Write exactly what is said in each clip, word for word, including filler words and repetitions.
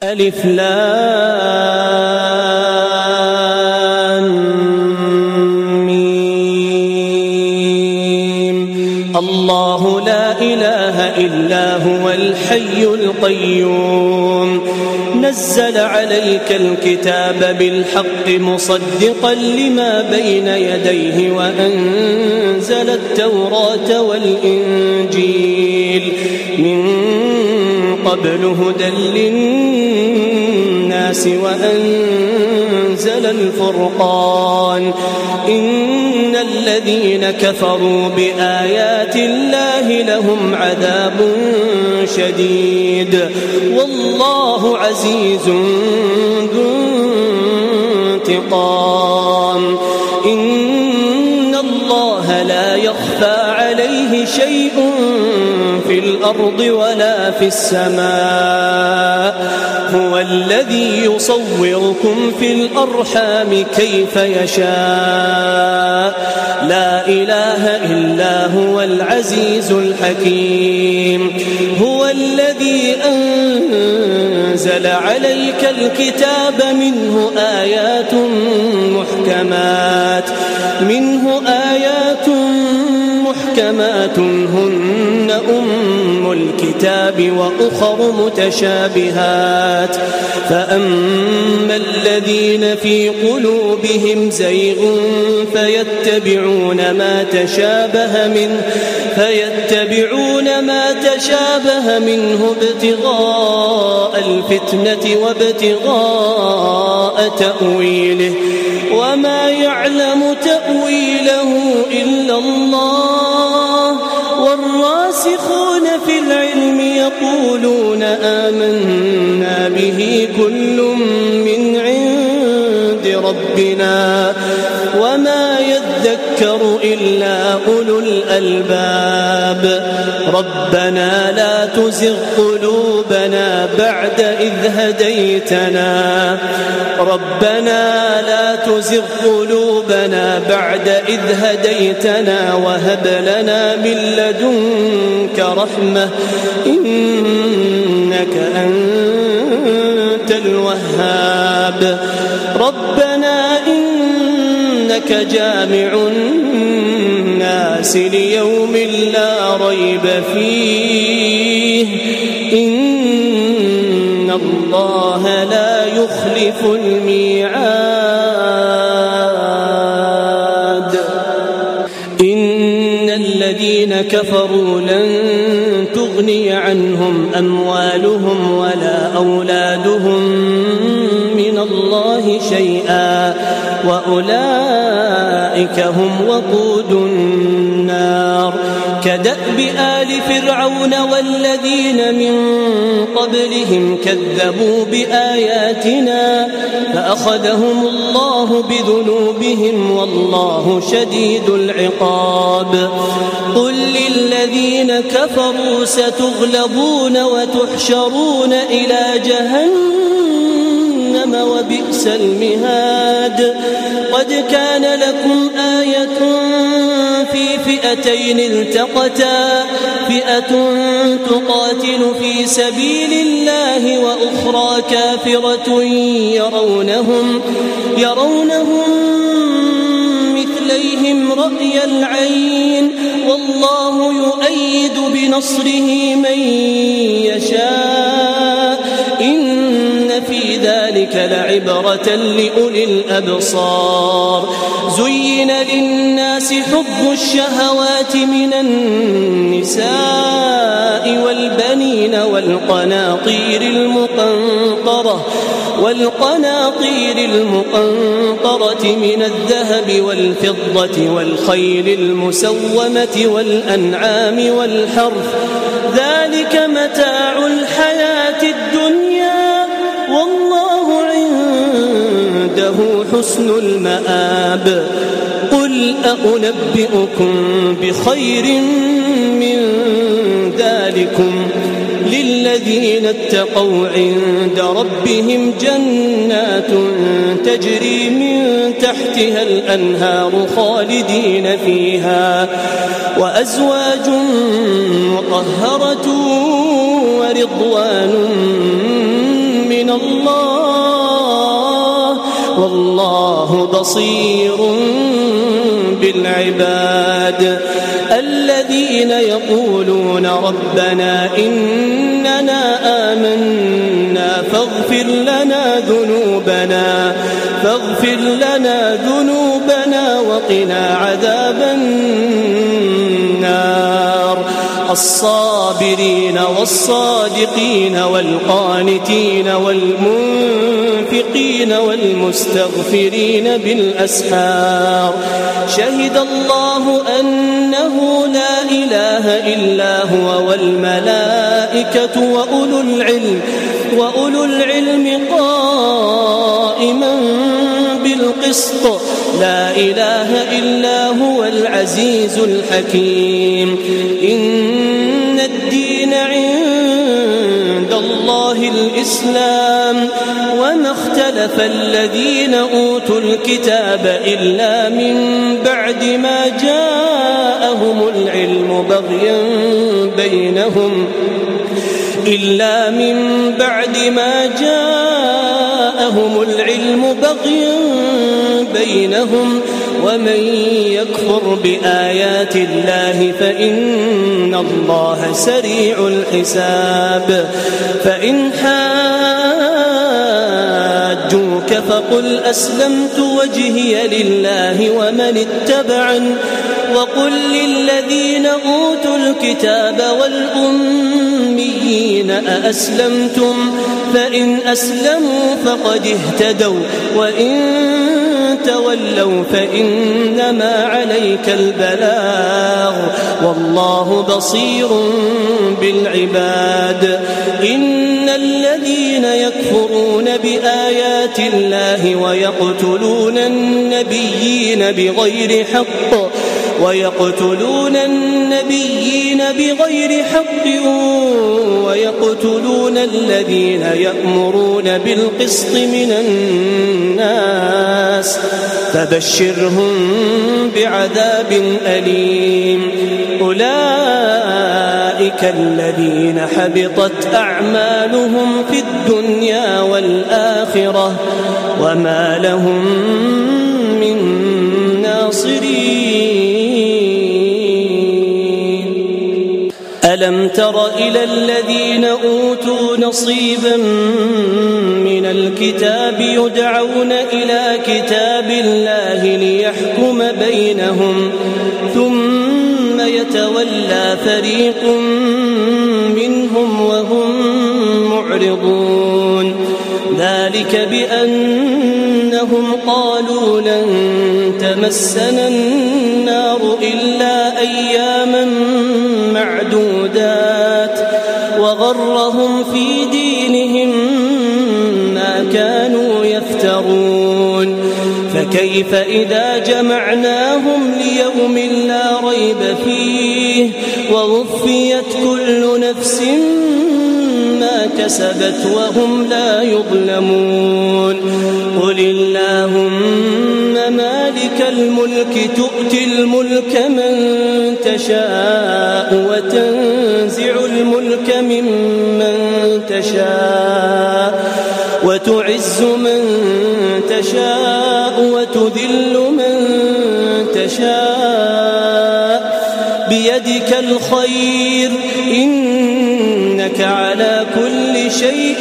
ألف لام ميم. الله لا إله إلا هو الحي القيوم نزل عليك الكتاب بالحق مصدقا لما بين يديه وأنزل التوراة والإنجيل من قبل هدى للناس وأنزل الفرقان إن الذين كفروا بآيات الله لهم عذاب شديد والله عزيز ذو انتقام إن الله لا يخفى عليه شيء في الأرض ولا في السماء هو الذي يصوركم في الأرحام كيف يشاء لا إله إلا هو العزيز الحكيم هو الذي أنزل عليك الكتاب منه آيات محكمات منه آيات محكمات هن أم الكتاب وأخر متشابهات فأما الذين في قلوبهم زيغ فيتبعون ما تشابه منه فيتبعون ما تشابه منه ابتغاء الفتنة وابتغاء تأويله وما يعلم تأويله إلا الله والراسخون في العلم يقولون آمنا به كل من عند ربنا وما يذكر إلا أولو الألباب ربنا لا تزغ قلوبنا بعد إذ هديتنا ربنا لا تزغ قلوبنا بعد إذ هديتنا وهب لنا من لدنك رحمة إنك أنت الوهاب ربنا إنك جامع الناس ليوم لا ريب فيه إن الله لا يخلف الميعاد إن الذين كفروا لن تغني عنهم أموالهم ولا أولادهم من الله شيئا وأولئك هم وقود النار كدأب آل فرعون والذين من قبلهم كذبوا بآياتنا فأخذهم الله بذنوبهم والله شديد العقاب قل للذين كفروا ستغلبون وتحشرون إلى جهنم وبئس المهاد قد كان لكم آية في فئتين التقتا فئة تقاتل في سبيل الله وأخرى كافرة يرونهم يرونهم مثليهم رأي العين والله يؤيد بنصره من يشاء إن في ذلك لعبرة لأولي الأبصار زين للناس حب الشهوات من النساء والبنين والقناطير المقنطرة والقناطير المقنطرة من الذهب والفضة والخيل المسومة والأنعام والحرث ذلك متاع الحياة الدنيا والله عنده حسن المآب قل أنبئكم بخير من ذلكم للذين اتقوا عند ربهم جنات تجري من تحتها الأنهار خالدين فيها وأزواج مطهرة ورضوان من الله والله بصير بالعباد. الذين يقولون ربنا إننا آمنا فاغفر لنا ذنوبنا فاغفر لنا ذنوبنا وقنا عذاب النار. الصابرين والصادقين والقانتين والمنفقين والمستغفرين بالأسحار. شهد الله أنه لا إله إلا هو والملائكة وأولو العلم وأولو العلم قائما بالقسط. لا إله إلا هو العزيز الحكيم. إن الدين عند الله الإسلام وما اختلف الذين أوتوا الكتاب إلا من بعد ما جاءهم العلم بغيا بينهم إلا من بعد ما جاءهم العلم بغيا بينهم ومن يكفر بآيات الله فإن الله سريع الحساب. فإن حاجوك فقل أسلمت وجهي لله ومن اتبعني وقل للذين أوتوا الكتاب والأميين أأسلمتم فإن أسلموا فقد اهتدوا وإن تولوا فإنما عليك البلاغ والله بصير بالعباد. إن الذين يكفرون بآيات الله ويقتلون النبيين بغير حق ويقتلون النبيين بغير حق ويقتلون الذين يأمرون بالقسط من الناس فبشرهم بعذاب أليم. أولئك الذين حبطت أعمالهم في الدنيا والآخرة وما لهم من ناصرين. ألم تر إلى الذين أوتوا نصيبا من الكتاب يدعون إلى كتاب الله ليحكم بينهم ثم يتولى فريق منهم وهم معرضون. ذلك بأنهم قالوا لن تمسنا النار إلا أياما معدودات وغرهم في دينهم ما كانوا يفترون. فكيف إذا جمعناهم ليوم لا ريب فيه ووفيت كل نفس ما كسبت وهم لا يظلمون. قل اللهم مالك الملك تؤتي الملك من تشاء وتنزع الملك ممن تشاء وتعز من تشاء وتذل من تشاء بيدك الخير إنك على كل شيء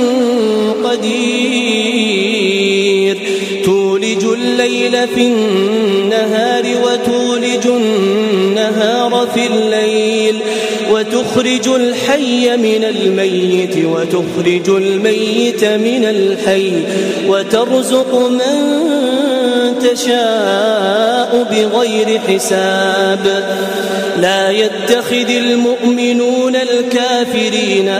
قدير. تولج الليل في النهار وتولج النهار في الليل وتخرج الحي من الميت وتخرج الميت من الحي وترزق من تشاء بغير حساب. لا يتخذ المؤمنون الكافرين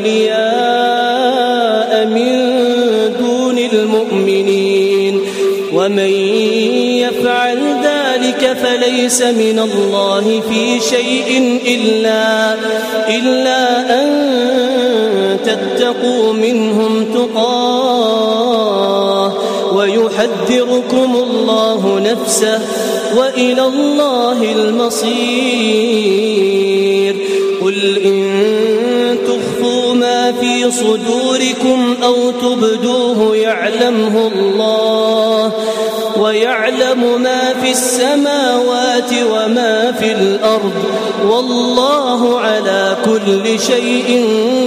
أولياء من دون المؤمنين ومن يفعل ذلك فليس من الله في شيء إلا, إلا أن تتقوا منهم تقاه ويحذركم الله نفسه وإلى الله المصير. قل إن تخفوا ما ما في صدوركم أو تبدوه يعلمه الله ويعلم ما في السماوات وما في الأرض والله على كل شيء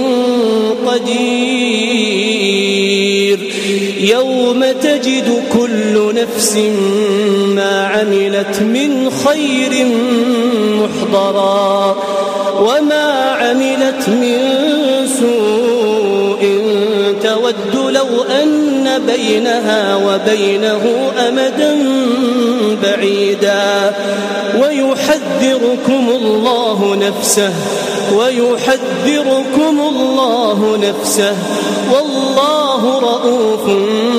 قدير. يوم تجد كل نفس ما عملت من خير محضرا وما عملت من سوء تود لو أن بينها وبينه أمدا بعيدا ويحذركم الله نفسه ويحذركم الله نفسه والله رؤوف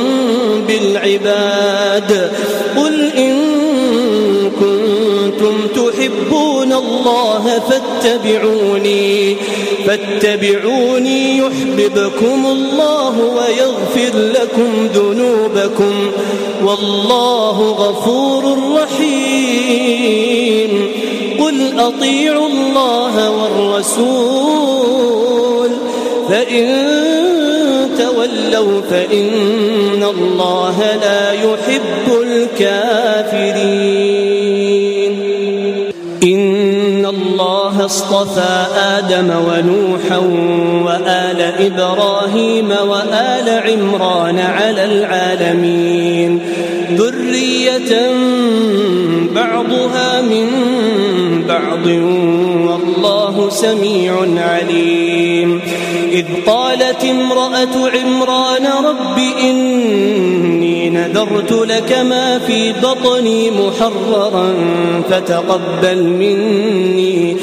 بالعباد. قل إن كنتم تحبون الله فاتبعوني فاتبعوني يحببكم الله ويغفر لكم ذنوبكم والله غفور رحيم. قل أطيعوا الله والرسول فإن تولوا فإن الله لا يحب الكافرين. إن الله اصطفى آدم ونوحا وآل إبراهيم وآل عمران على العالمين ذرية بعضها من بعض والله سميع عليم. إذ قالت امرأة عمران رب إني نذرت لك ما في بطني محررا فتقبل مني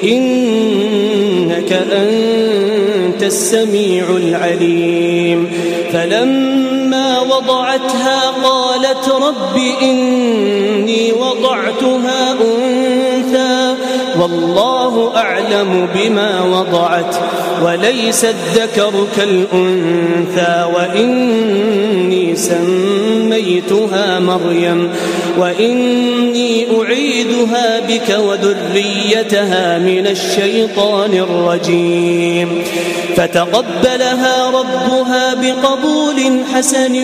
إنك أنت السميع العليم. فلما وضعتها قالت رب إني وضعتها أنثى والله أعلم بما وضعت وليس الذكر كالأنثى وإني سميتها مريم وإني أعيذها بك وذريتها من الشيطان الرجيم. فتقبلها ربها بقبول حسن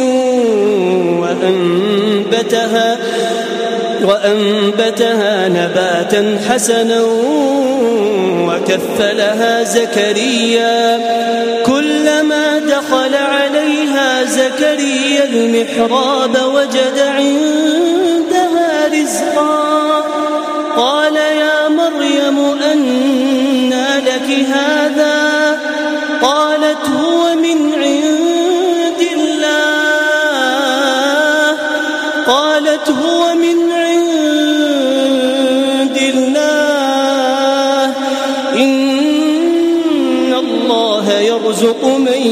وأنبتها وأنبتها نباتا حسنا وكفلها زكريا كلما دخل عليها زكريا المحراب وجد عندها رزقا قال يا مريم أنى لك هذا قالت هو من عند الله قالت هو من عند الله إن الله يرزق من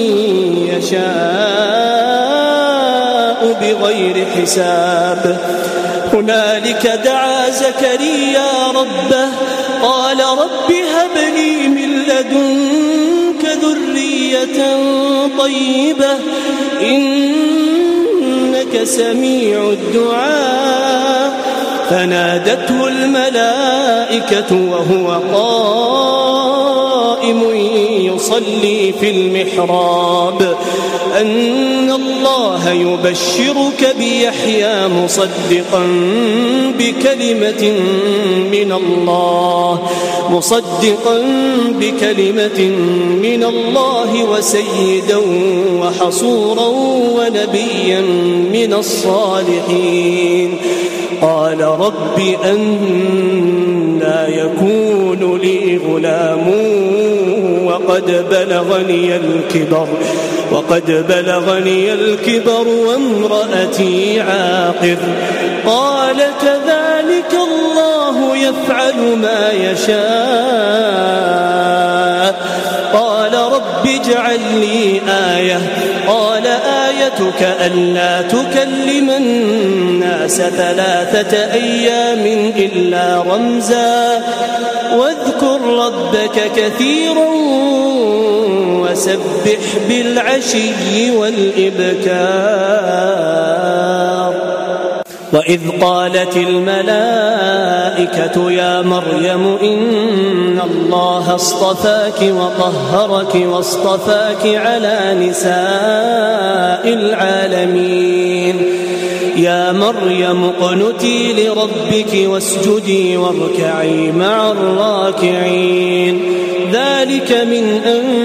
يشاء بغير حساب. هنالك دعا زكريا ربه قال رب هب لي من لدنك ذرية طيبة إنك سميع الدعاء. فنادته الملائكة وهو قائم يصلي في المحراب أن الله يبشرك بيحيى مصدقا بكلمة من الله مصدقا بكلمة من الله وسيدا وحصورا ونبيا من الصالحين. قال رب أنى يكون لي غلام وقد بلغني الكبر وقد بلغني الكبر وامرأتي عاقر. قال كذلك الله يفعل ما يشاء. قال رب اجعل لي آية قال آيتك ألا تكلم الناس ثلاثة أيام إلا رمزا واذكر ربك كثيرا وسبح بالعشي والإبكار. وإذ قالت الملائكة يا مريم إن الله اصطفاك وطهرك واصطفاك على نساء العالمين يا مريم اقنتي لربك واسجدي واركعي مع الراكعين ذلك من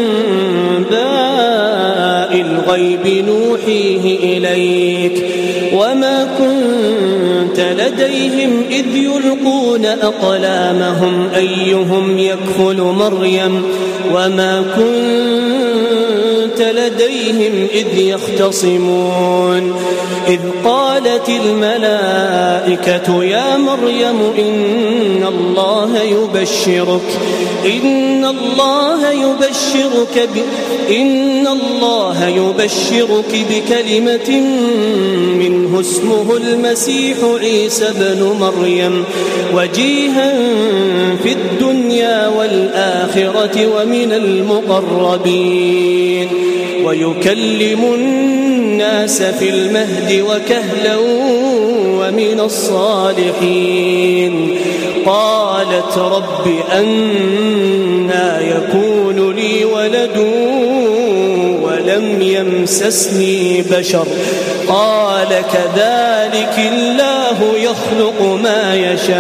أنباء الغيب نوحيه إليك وما كنت لديهم إذ يلقون أقلامهم أيهم يكفل مريم وما كنت لديهم إذ يختصمون إذ قالت الملائكة يا مريم إن الله يبشرك إن الله يبشرك ب إن الله يبشرك بكلمة منه اسمه المسيح عيسى بن مريم وجيها في الدنيا والآخرة ومن المقربين ويكلم الناس في المهد وكهلا ومن الصالحين قالت رب أنى يكون لي ولد ولم يمسسني بشر قال كذلك الله يخلق ما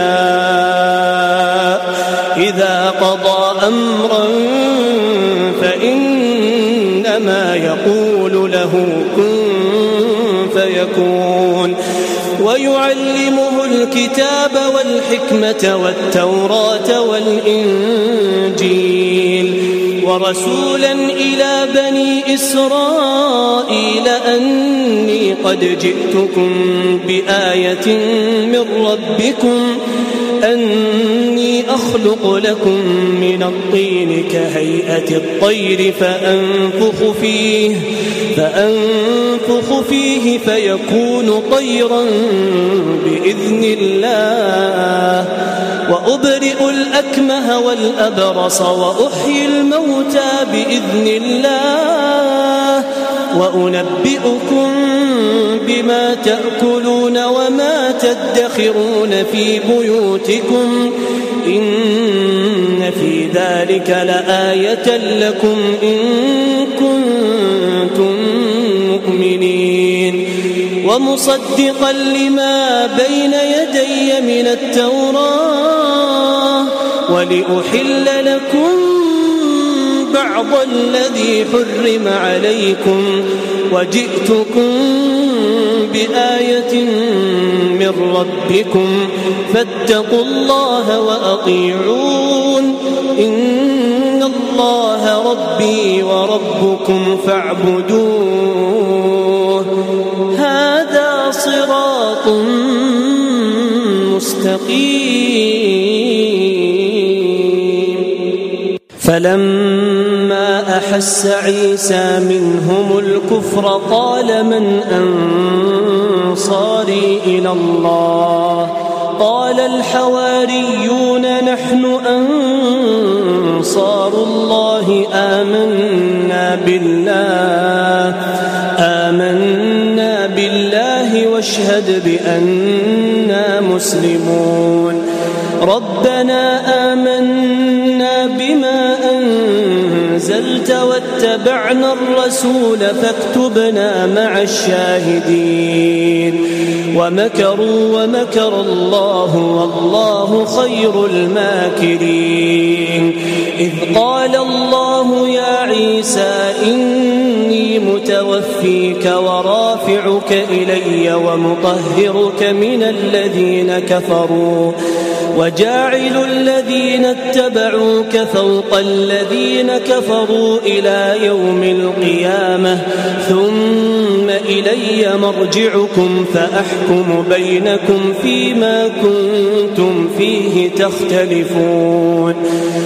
يشاء إذا قضى أمرا فإنما يقول له كن فيكون ويعلمه الكتاب والحكمة والتوراة والإنجيل ورسولا إلى بني إسرائيل أني قد جئتكم بآية من ربكم أني أخلق لكم من الطين كهيئة الطير فأنفخ فيه فأنفخ فيه فيكون طيرا بإذن الله وأبرئ الأكمه والأبرص وأحيي الموتى بإذن الله وأنبئكم بما تأكلون وما تدخرون في بيوتكم إن في ذلك لآية لكم إن كنتم مؤمنين ومصدقا لما بين يدي من التوراة ولأحل لكم بعض الذي حرم عليكم وجئتكم بآية من ربكم فاتقوا الله وأطيعون إن الله ربي وربكم فاعبدوه هذا صراط مستقيم فلما أحس عيسى منهم الكفر قال من أنصاري إلى الله قال الحواريون نحن أنصار الله آمنا بالله آمنا بالله واشهد بأننا مسلمون ربنا آمنا بما أنزلت واتبعنا الرسول فاكتبنا مع الشاهدين ومكروا ومكر الله والله خير الماكرين إذ قال الله يا عيسى إني متوفيك ورافعك إلي ومطهرك من الذين كفروا وجاعل الذين اتبعوك فوق الذين كفروا إلى يوم القيامة ثم إلي مرجعكم فأحكم بينكم فيما كنتم فيه تختلفون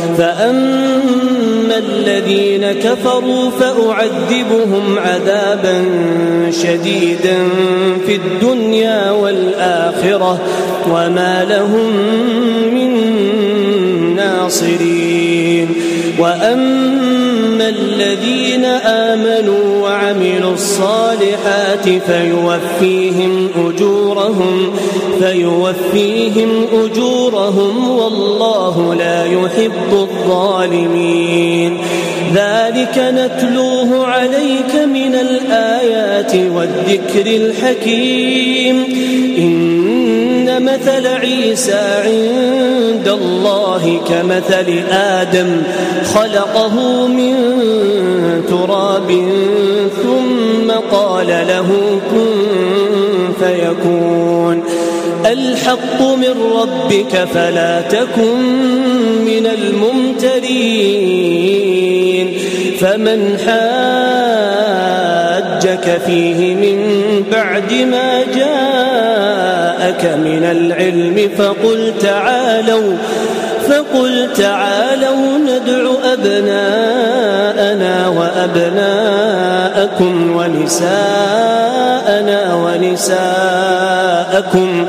فأما الذين كفروا فأعذبهم عذابا شديدا في الدنيا والآخرة وما لهم من ناصرين وأما الذين آمنوا وعملوا الصالحات فيوفيهم أجورهم أجورهم فيوفيهم أجورهم والله لا يحب الظالمين. ذلك نتلوه عليك من الآيات والذكر الحكيم. إن مثل عيسى عند الله كمثل آدم خلقه من تراب ثم قال له كن فيكون. الحق من ربك فلا تكن من الممترين. فمن حاجك فيه من بعد ما جاءك من العلم فقل تعالوا فقل تعالوا ندع أبناءنا وأبناءكم ونساءنا ونساءكم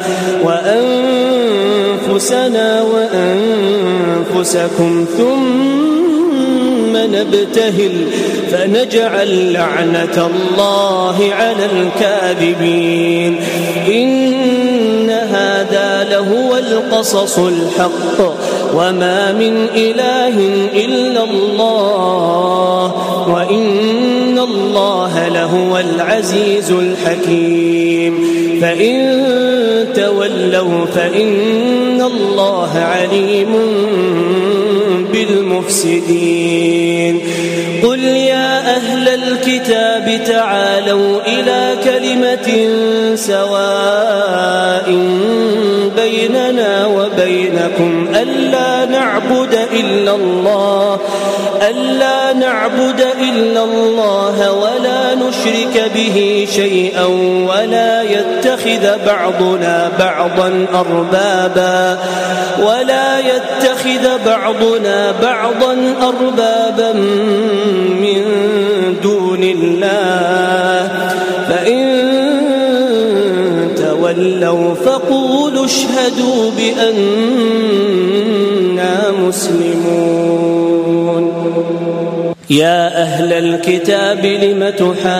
وأنفسنا وأنفسكم ثم نبتهل فنجعل لعنة الله على الكاذبين. إن هذا لهو القصص الحق وما من إله إلا الله وإن الله لهو العزيز الحكيم. فإن تولوا فإن الله عليم بالمفسدين. قل يا أهل الكتاب تعالوا إلى كلمة سواء بيننا وبينكم ألا نعبد إلا الله ألا نعبد إلا الله ولا نشرك به شيئا ولا يتخذ بعضنا بعضا أربابا ولا يتخذ بعضنا بعضا أربابا من دون الله. فإن تولوا فقولوا اشهدوا بأننا مسلمون. يا أهل الكتاب لم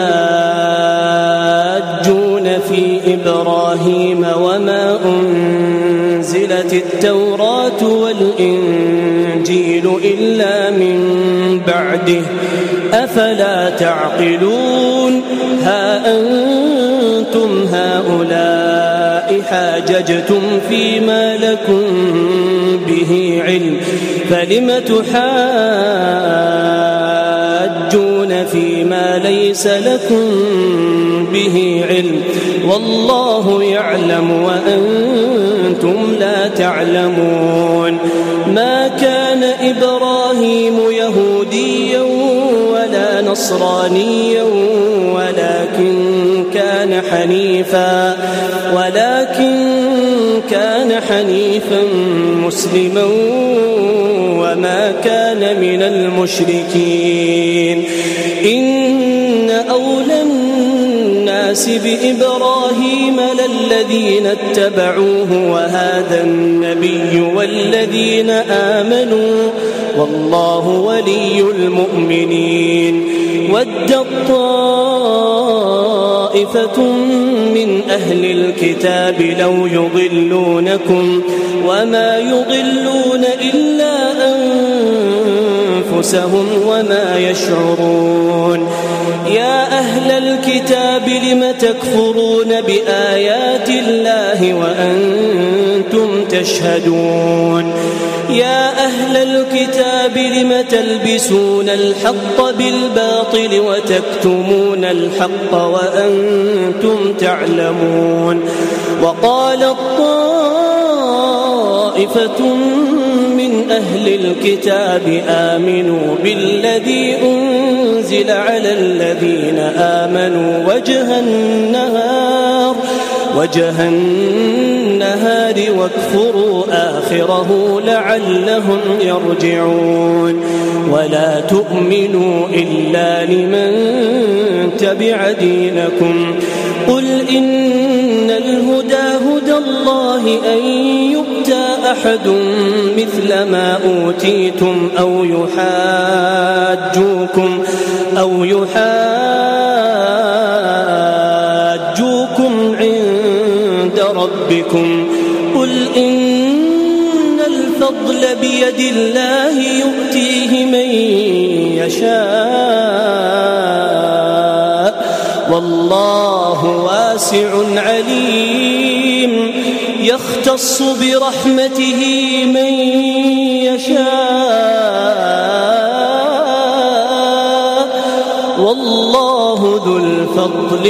تحاجون في إبراهيم وما أنزلت التوراة والإنجيل إلا من بعده أفلا تعقلون. ها أنتم هؤلاء حاججتم فيما لكم به علم فلم تحاجون فيما ليس لكم به علم والله يعلم وأنتم لا تعلمون. ما كان إبراهيم يهوديا ولا نصرانيا ولكن كان حنيفا ولكن كان حنيفا مسلما وما كان من المشركين. إن أولى الناس بإبراهيم للذين اتبعوه وهذا النبي والذين آمنوا والله ولي المؤمنين. ود طائفة من أهل الكتاب لو يضلونكم وما يضلون إلا أنفسهم وما يشعرون. يا أهل الكتاب لم تكفرون بآيات الله وأنتم تشهدون. يا أهل الكتاب لم تلبسون الحق بالباطل وتكتمون الحق وأنتم تعلمون. وقال طائفة من أهل الكتاب آمنوا بالذي أنزل على الذين آمنوا وجه النهار وجه النهار واكفروا آخره لعلهم يرجعون. ولا تؤمنوا إلا لمن تبع دينكم. قل إن الهدى هدى الله أن يؤتى أحد مثل ما أوتيتم أو يحاجوكم أو يحاجوكم عند ربكم قل إن الفضل بيد الله يؤتيه من يشاء والله واسع عليم يختص برحمته من يشاء والله ذو الفضل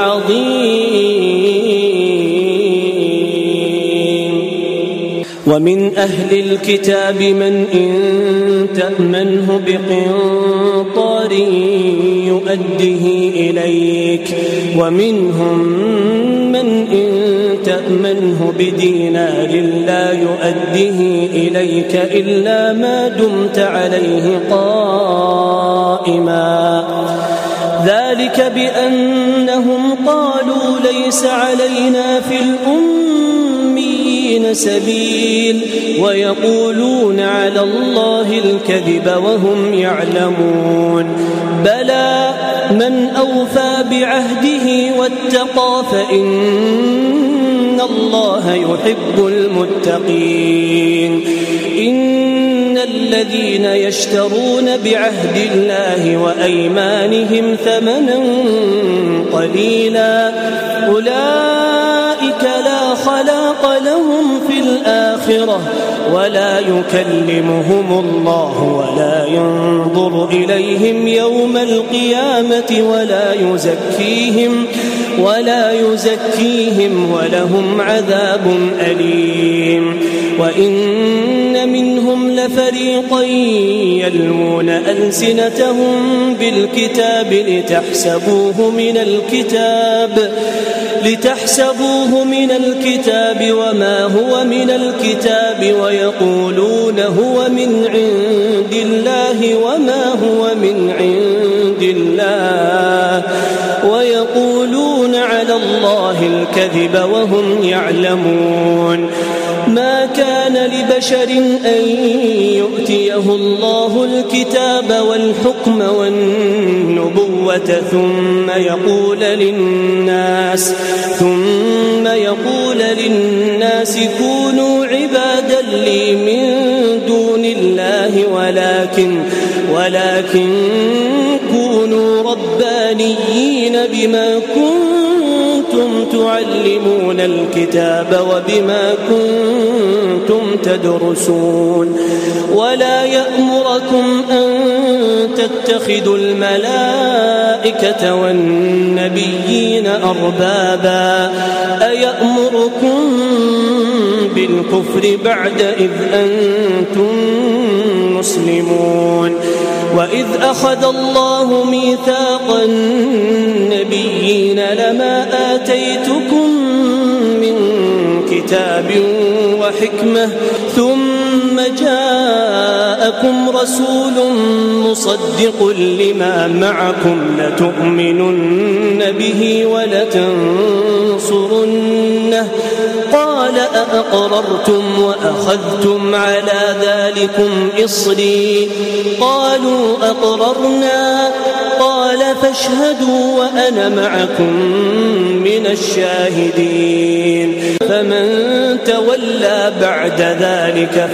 العظيم ومن أهل الكتاب من إن تأمنه بقنطار يؤده إليك ومنهم من إن تأمنه بدينار لا يؤده إليك إلا ما دمت عليه قائما ذلك بأنهم قالوا ليس علينا في الأميين سبيل ويقولون على الله الكذب وهم يعلمون بلى من أوفى بعهده واتقى فإن الله يحب المتقين إن الذين يشترون بعهد الله وأيمانهم ثمنا قليلا أولئك لا خلاق لهم في الآخرة ولا يكلمهم الله ولا ينظر إليهم يوم القيامة ولا يزكيهم ولا يزكيهم ولهم عذاب أليم وإن منهم لفريقا يلمون ألسنتهم بالكتاب لتحسبوه من الكتاب لتحسبوه من الكتاب وما هو من الكتاب ويقولون هو من عند الله وما هو من عند الله ويقولون على الله الكذب وهم يعلمون ما كان لبشر أن يؤتيه الله الكتاب والحكم والنبوة ثم يقول للناس ثم يقول للناس كونوا عبادا لي من دون الله ولكن ولكن كونوا ربانيين بما كنتم تعلمون الكتاب وبما كنتم تدرسون ولا يأمركم أن تتخذوا الملائكة والنبيين أربابا أيأمركم بالكفر بعد إذ أنتم مسلمون وإذ أخذ الله ميثاق النبيين لما آتيتكم من كتاب وحكمة ثم جاءكم رسول مصدق لما معكم لتؤمنن به ولتنصرنه قال أأقررتم وأخذتم على ذلكم إصري قالوا أقررنا قال فاشهدوا وأنا معكم من الشاهدين فمن تولى بعد ذلك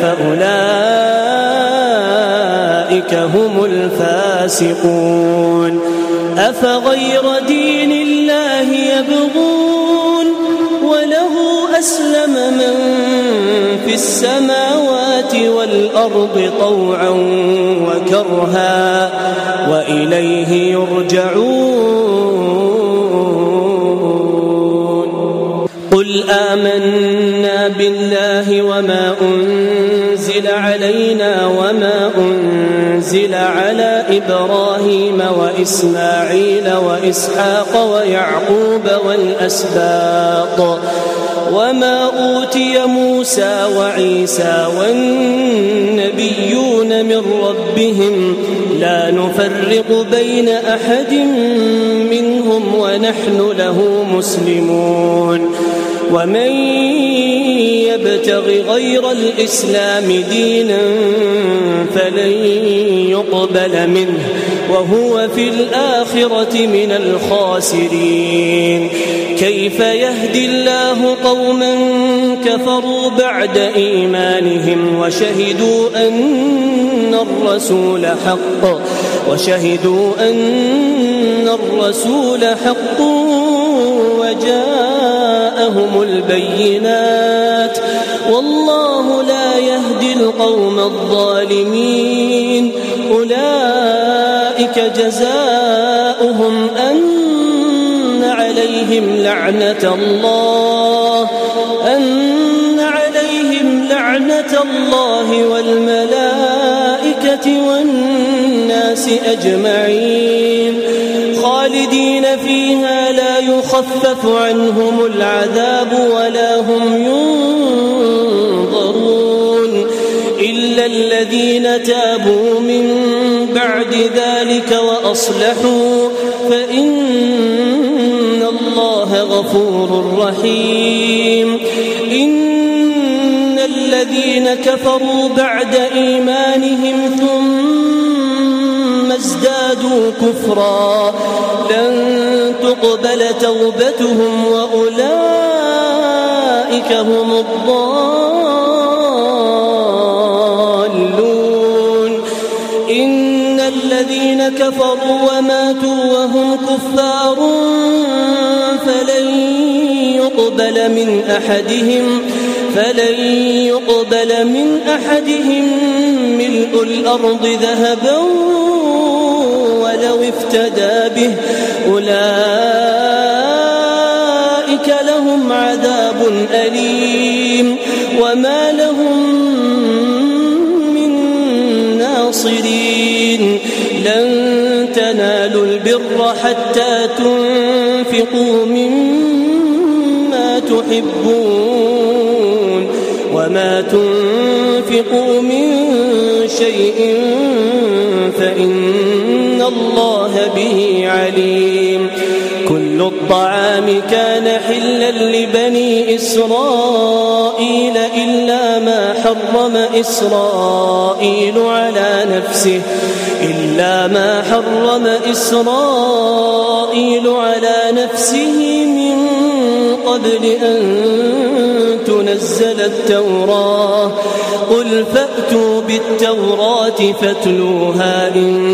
فأولئك هم الفاسقون أفغير دين الله يبغون وله أسلم من في السماوات والأرض طوعا وكرها وإليه يرجعون قل آمنا بالله وما أنزل علينا وما أنزل على إبراهيم وإسماعيل وإسحاق ويعقوب والأسباط وما أوتي موسى وعيسى والنبيون من ربهم لا نفرق بين أحد منهم ونحن له مسلمون ومن يبتغ غير الإسلام دينا فلن يقبل منه وهو في الآخرة من الخاسرين كيف يهدي الله قوما كفروا بعد إيمانهم وشهدوا أن الرسول حق وشهدوا أن الرسول حق وجاءهم البينات والله لا يهدي القوم الظالمين. أولئك جزاؤهم أن عليهم لعنة الله أن عليهم لعنة الله والملائكة والناس أجمعين خالدين فيها لا يخفف عنهم العذاب ولا هم ينظرون إلا الذين تابوا من بعد ذلك وأصلحوا فإن الله غفور رحيم. إن الذين كفروا بعد إيمانهم ثم ازدادوا كفرا لن تقبل توبتهم وأولئك هم الضالون. إن الذين كفروا وماتوا وهم كفار فلن يقبل من أحدهم فلن يقبل من أحدهم ملء الأرض ذهبا ولو افتدى به أولئك لهم عذاب أليم وما لهم من ناصرين. لن تنالوا البر حتى تنفقوا مما تحبون وما تنفقوا من شيء فإن الله به عليم. كل الطعام كان حلا لبني إسرائيل إلا ما حرم إسرائيل على نفسه إلا ما حرم إسرائيل على نفسه من قبل أن تنزل التوراة قل فأتوا بالتوراة فاتلوها إن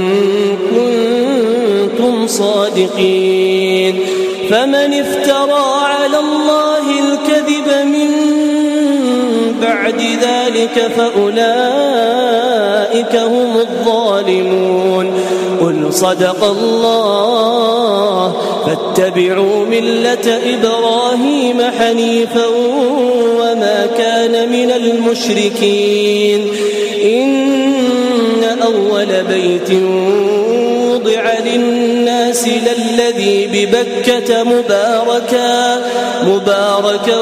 كنتم صادقين. فمن افترى على الله الكذب من بعد ذلك فأولئك هم الظالمون. قل صدق الله فاتبعوا ملة إبراهيم حنيفا وما كان من المشركين. إن أول بيت وضع للناس للذي ببكة مباركا مباركا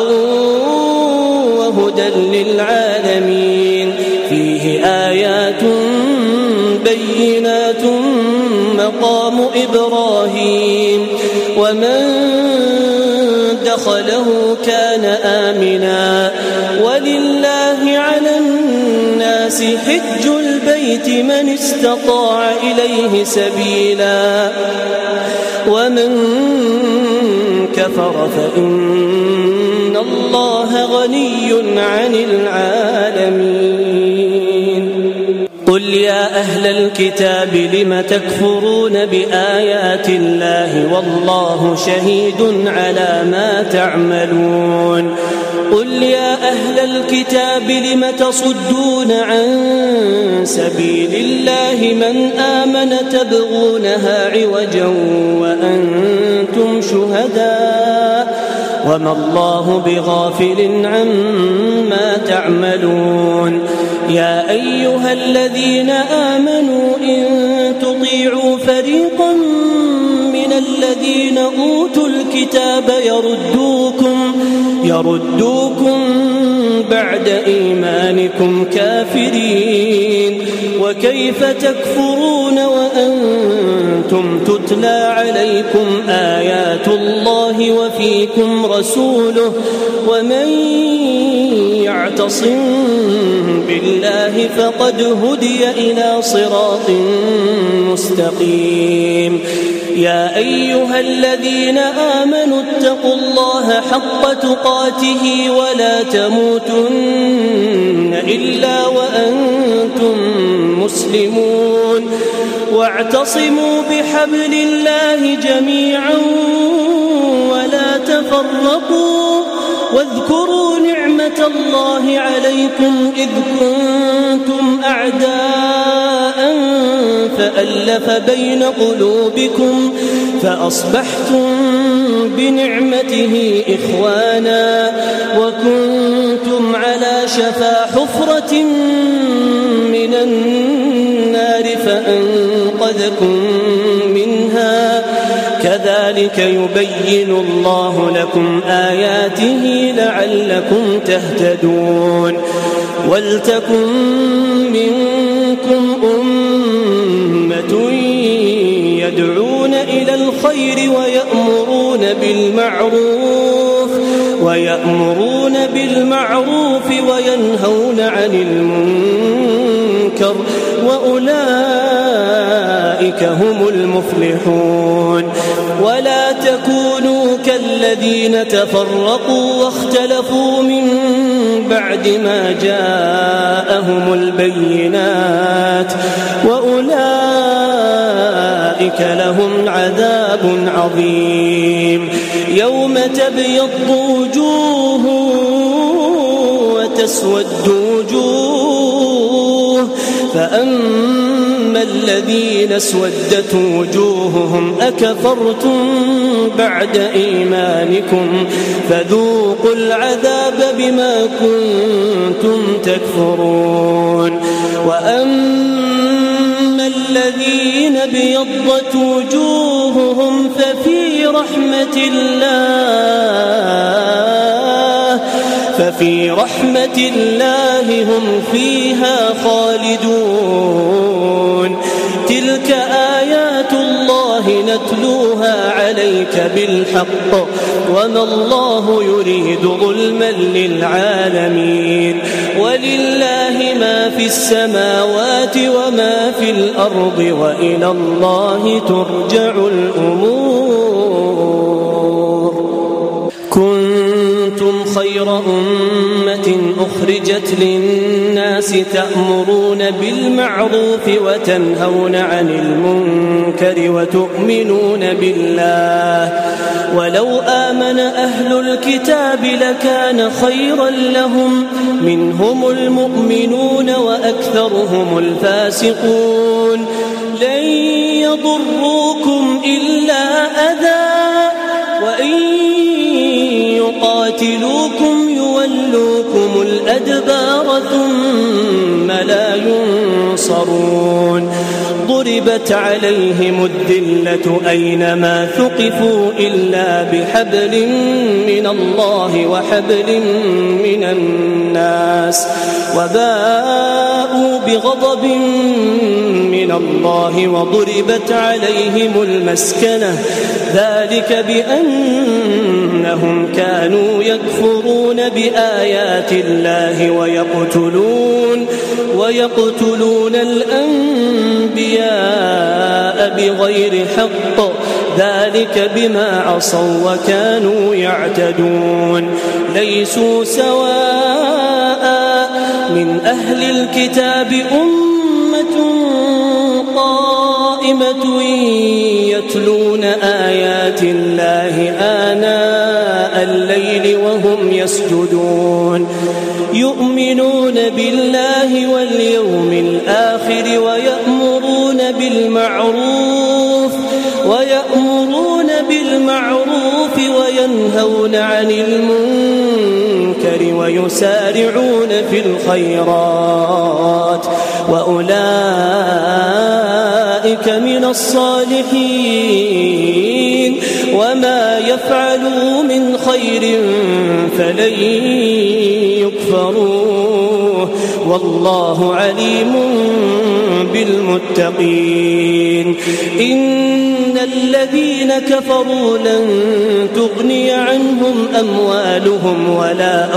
وهدى للعالمين فيه آيات بينات مقام إبراهيم ومن دخله كان آمنا ولله على الناس حج البيت من استطاع إليه سبيلا ومن كفر فإن الله غني عن العالمين. قل يا أهل الكتاب لم تكفرون بآيات الله والله شهيد على ما تعملون. قل يا أهل الكتاب لم تصدون عن سبيل الله من آمن تبغونها عوجا وأنتم شهداء وما الله بغافل عما تعملون. يا أيها الذين آمنوا إن تطيعوا فريقا من الذين أوتوا الكتاب يردوكم يردوكم بعد إيمانكم كافرين وكيف تكفرون وأنتم تتلى عليكم آيات الله وفيكم رسوله ومن يعتصم بالله فقد هدي إلى صراط مستقيم. يا أيها الذين آمنوا اتقوا الله الله حق تقاته ولا تموتن إلا وأنتم مسلمون واعتصموا بحبل الله جميعا ولا تفرقوا واذكروا نعمة الله عليكم إذ كنتم أعداء فألف بين قلوبكم فأصبحتم بنعمته إخوانا وكنتم على شفا حفرة من النار فأنقذكم منها كذلك يبين الله لكم آياته لعلكم تهتدون ولتكن منكم أمة يدعون إلى الخير ويأمرون بالمعروف ويأمرون بالمعروف وينهون عن المنكر وأولئك هم المفلحون ولا تكونوا كالذين تفرقوا واختلفوا من بعد ما جاءهم البينات وأولئك لهم عذاب عظيم يوم تبيض وجوه وتسود وجوه فأما الذين اسودت وجوههم أكفرتم بعد إيمانكم فذوقوا العذاب بما كنتم تكفرون وأما الذين ابيضت وجوههم ففي رحمة الله ففي رحمة الله هم فيها خالدون تلك آيات الله نتلوها عليك بالحق وما الله يريد ظلما للعالمين ولله ما في السماوات وما في الأرض وإلى الله ترجع الأمور كنتم خير أمة أخرجت للناس تأمرون بالمعروف وتنهون عن المنكر وتؤمنون بالله ولو آمن أهل الكتاب لكان خيرا لهم منهم المؤمنون وأكثرهم الفاسقون لن يضروكم إلا أذى وإن يقاتلوكم يولوكم الأدبار ثم لا ينصرون ضربت عليهم الذلة أينما ثقفوا إلا بحبل من الله وحبل من الناس وباءوا بغضب من الله وضربت عليهم المسكنة ذلك بأنهم كانوا يكفرون بآيات الله ويقتلون ويقتلون الأنبياء بغير حق ذلك بما عصوا وكانوا يعتدون ليسوا سواء من أهل الكتاب أمة قائمة يتلون آيات الله آناء الليل وهم يسجدون يؤمنون بالله واليوم الآخر ويأمرون بالمعروف ويأمرون بالمعروف وينهون عن المنكر ويسارعون في الخيرات وأولئك من الصالحين وما يفعلوا من خير فلن يكفروه والله عليم بالمتقين إن الذين كفروا لن تغني عنهم أموالهم ولا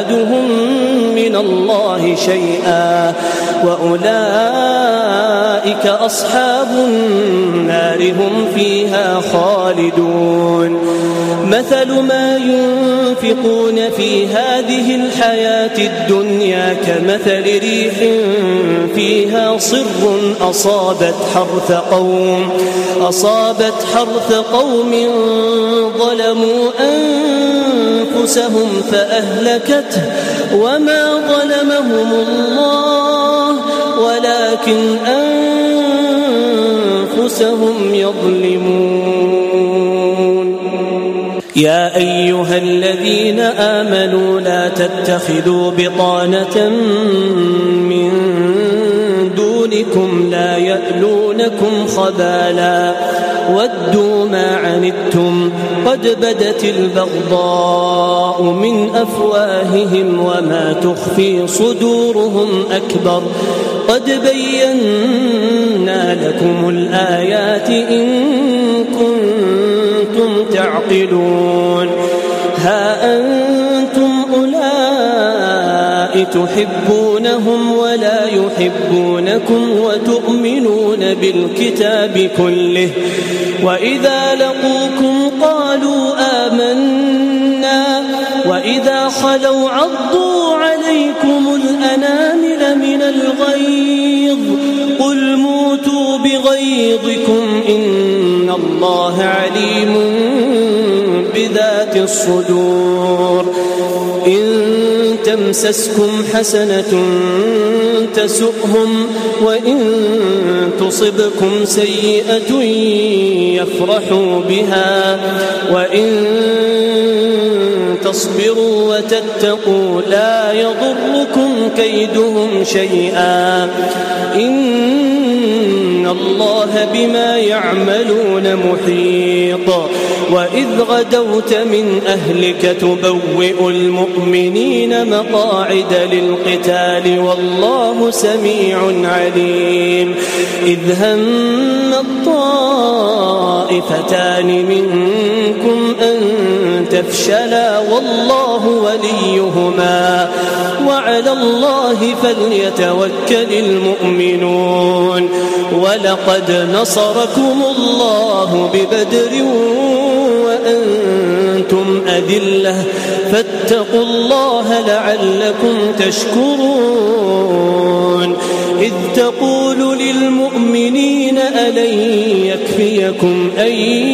أولادهم من الله شيئا وأولئك أولئك أصحاب النار هم فيها خالدون مثل ما ينفقون في هذه الحياة الدنيا كمثل ريح فيها صر أصابت حرث قوم أصابت حرث قوم ظلموا أنفسهم فأهلكته وما ظلمهم الله ولكن أنفسهم يظلمون يا أيها الذين آمنوا لا تتخذوا بطانة من دونكم لا يألونكم خبالا ودوا ما عنتم قد بدت البغضاء من أفواههم وما تخفي صدورهم أكبر قد بينا لكم الآيات إن كنتم تعقلون ها أنتم أولئك تحبونهم ولا يحبونكم وتؤمنون بالكتاب كله وإذا لقوكم قالوا آمنا وإذا خلوا عضوا عليكم الأنامل من الغيظ قل موتوا بغيظكم إن الله عليم بذات الصدور إن تمسسكم حسنة تسؤهم وإن تصبكم سيئة يفرحوا بها وإن تصبروا وتتقوا لا يضركم كيدهم شيئا إن الله بما يعملون محيط وإذ غدوت من أهلك تبوئ المؤمنين مقاعد للقتال والله سميع عليم إذ هم الطائفتان منكم أن تفشلا والله وليهما وعلى الله فليتوكل المؤمنون ولقد نصركم الله ببدر وأنتم أذلة فاتقوا الله لعلكم تشكرون إذ تقول للمؤمنين ألن يكفيكم أن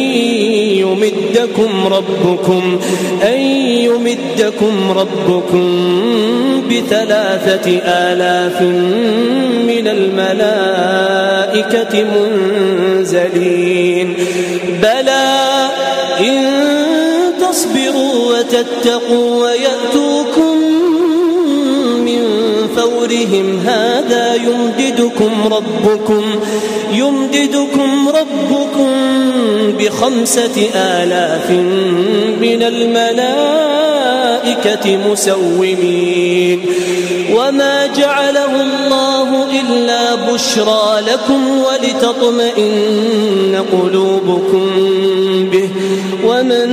يمدكم ربكم أن يمدكم ربكم بثلاثة آلاف من الملائكة منزلين بلى إن تصبروا وتتقوا ويأتوكم من فورهم هذا يمددكم ربكم يمددكم ربكم بخمسة آلاف من الملائكة مسومين وما جعله الله إلا بشرى لكم ولتطمئن قلوبكم به وما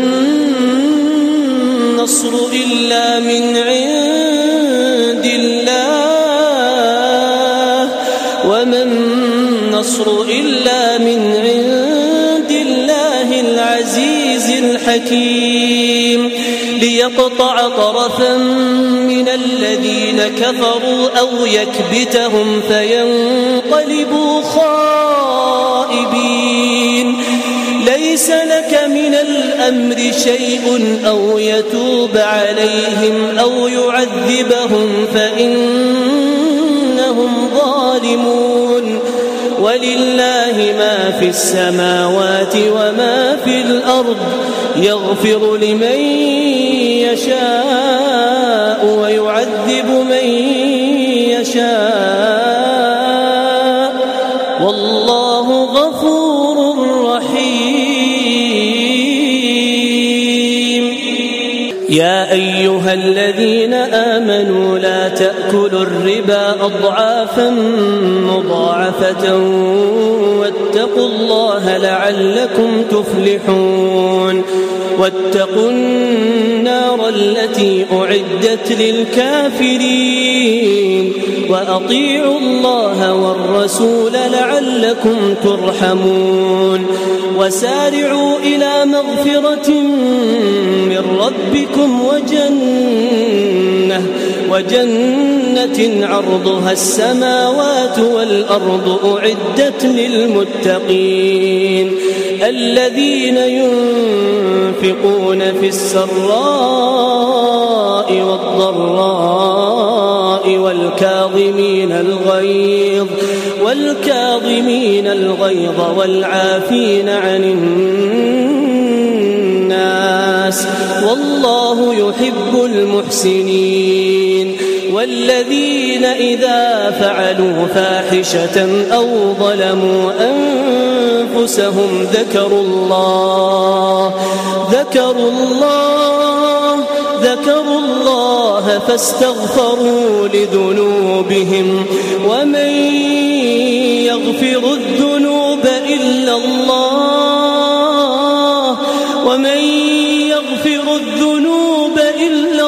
النصر إلا من عند الله وما النصر إلا من عند الله العزيز الحكيم ليقطع طرفا من الذين كفروا أو يكبتهم فينقلبوا خائبين ليس لك من الأمر شيء أو يتوب عليهم أو يعذبهم فإنهم ظالمون ولله ما في السماوات وما في الأرض يغفر لمن يشاء ويعذب من يشاء والله غفور رحيم يا أيها الذين آمنوا لا تأكلوا الربا أضعافا مضاعفة واتقوا الله لعلكم تفلحون واتقوا النار التي أعدت للكافرين وأطيعوا الله والرسول لعلكم ترحمون وسارعوا إلى مغفرة من ربكم وجنة وجنة عرضها السماوات والأرض أعدت للمتقين الذين ينفقون في السراء والضراء والكاظمين الغيظ والكاظمين الغيظ والعافين عن الناس والله يحب المحسنين والذين إذا فعلوا فاحشة أو ظلموا أنفسهم ذكروا الله ذكروا الله ذكروا الله فاستغفروا لذنوبهم ومن يغفر الذنوب إلا الله ومن يغفر الذنوب إلا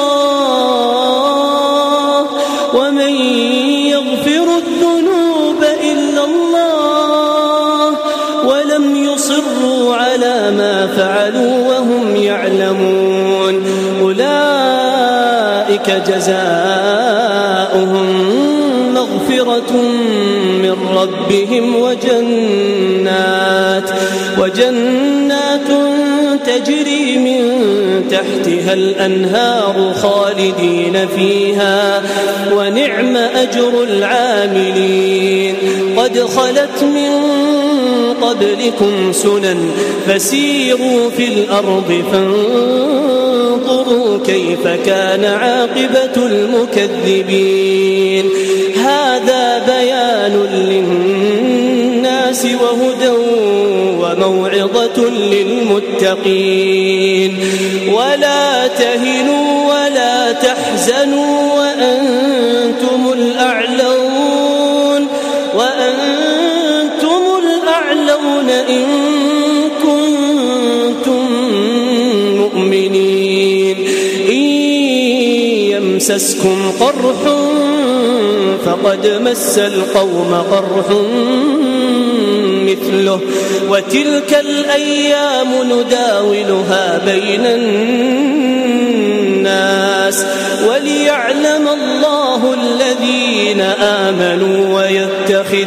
الله ومن يغفر الذنوب إلا الله ولم يصروا على ما فعلوا وهم يعلمون أولئك جزاؤهم مغفرة من ربهم وجنات وجنات تجري من تحتها الأنهار خالدين فيها ونعم أجر العاملين قد خلت من قبلكم سنن فسيروا في الأرض فانظروا كيف كان عاقبة المكذبين هذا بيان للناس وهدى وموعظة للمتقين ولا تهنوا ولا تحزنوا وأنتم الأعلون وأنتم الأعلون إن كنتم مؤمنين إن يمسسكم قرح فقد مس القوم قرح مثله وتلك الأيام نداولها بين الناس وليعلم الله الذين آمنوا ويتخذ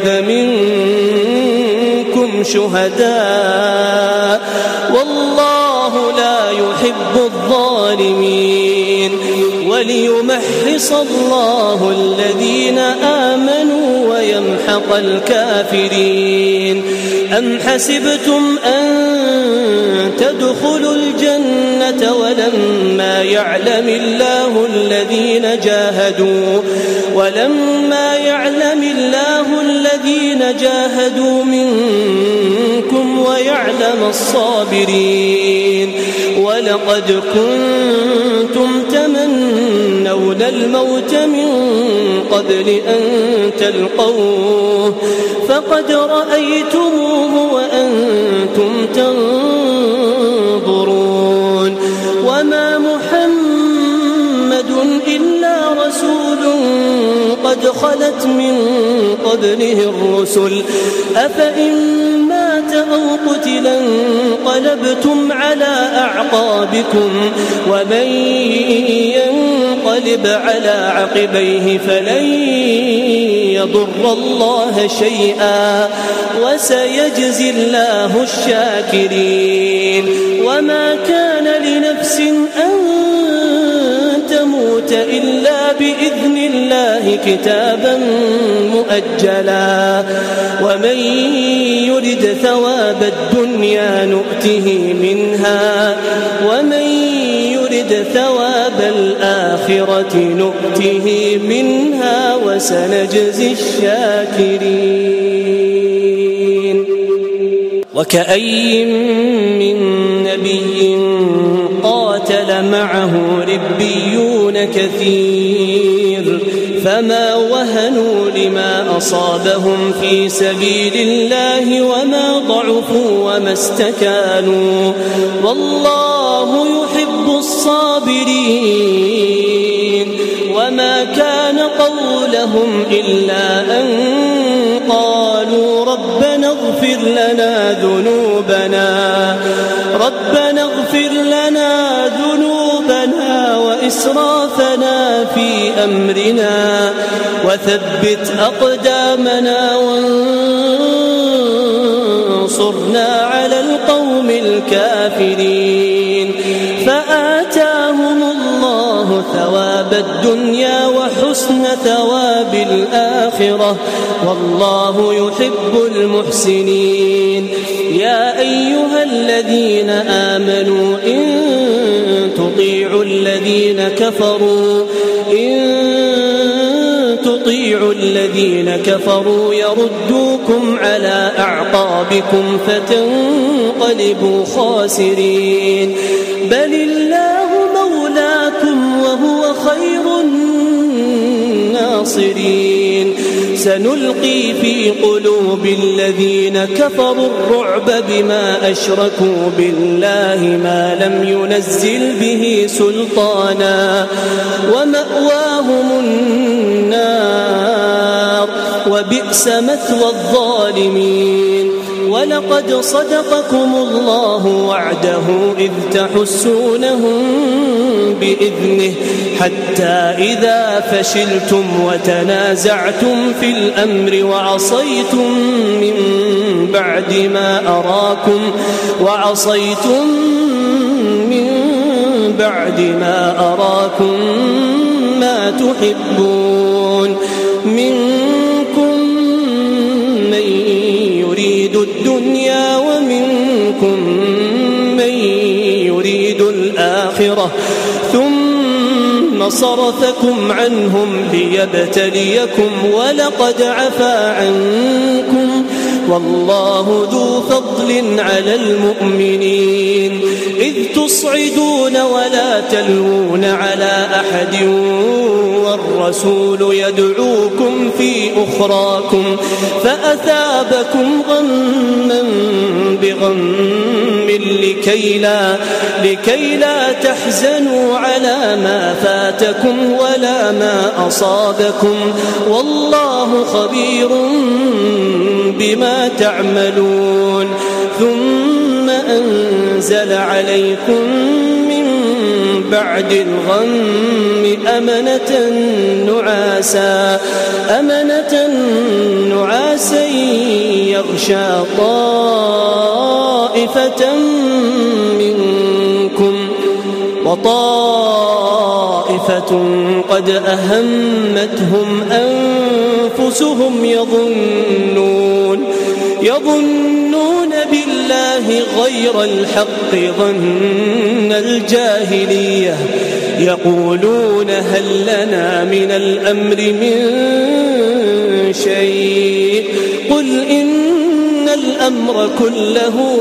منكم شهداء والله لا يحب الظالمين وليمحص الله الذين آمنوا ويمحق الكافرين أم حسبتم أن تدخلوا الجنة ولما يعلم الله الذين جاهدوا ولما يعلم الله الذين جاهدوا منكم ويعلم الصابرين ولقد كنتم تمنون الموت من قبل أن تلقوه فقد رأيتموه وأنتم تنظرون وما محمد إلا رسول قد خلت من قبله الرسل أفإن مات أو قتلا انقلبتم على أعقابكم ومن ينقلب على عقبيه فلن يضر الله شيئا وسيجزي الله الشاكرين وما كان لنفس أن تموت إلا بإذن الله كتابا مؤجلا ومن يرد ثواب الدنيا نؤته منها ومن يرد ثواب الآخرة نؤته منها وسنجزي الشاكرين وكأي من نبي قاتل معه ربيون كثير فما وهنوا لما أصابهم في سبيل الله وما ضعفوا وما استكانوا والله يحب الصابرين وما كان قولهم إلا أن قالوا ربنا اغفر لنا ذنوبنا ربنا اغفر لنا ذنوبنا وإسرافنا في أمرنا وثبت أقدامنا وانصرنا على القوم الكافرين فآتاهم الله ثواب الدنيا وحسن ثواب الآخرة والله يحب المحسنين يا أيها الذين آمنوا إن تطيعوا الذين كفروا إن تطيعوا الذين كفروا يردوكم على أعقابكم فتنقلبوا خاسرين بل الله مولاكم وهو خير الناصرين سنلقي في قلوب الذين كفروا الرعب بما أشركوا بالله ما لم ينزل به سلطانا ومأواهم النار وبئس مثوى الظالمين ولقد صدقكم الله وعده إذ تحسونهم بإذنه حتى إذا فشلتم وتنازعتم في الأمر وعصيتم من بعد ما أراكم وعصيتم من بعد ما أراكم ما تحبون منكم من يريد الدنيا ومنكم من يريد الآخرة ثم صرفكم عنهم ليبتليكم ولقد عفا عنكم والله ذو فضل على المؤمنين إذ تصعدون ولا تلوون على أحد والرسول يدعوكم في أخراكم فأثابكم غما بغم لكي لا, لكي لا تحزنوا على ما فاتكم ولا ما أصابكم والله خبير بما تعملون ثم أنزل عليكم من بعد الغم أمنة نعاسا أمنة نعاسا يغشى طائفة منكم وطائفة قد أهمتهم أنفسهم يظنون يظنون بالله غير الحق ظن الجاهلية يقولون هل لنا من الأمر من شيء قل إن الأمر كله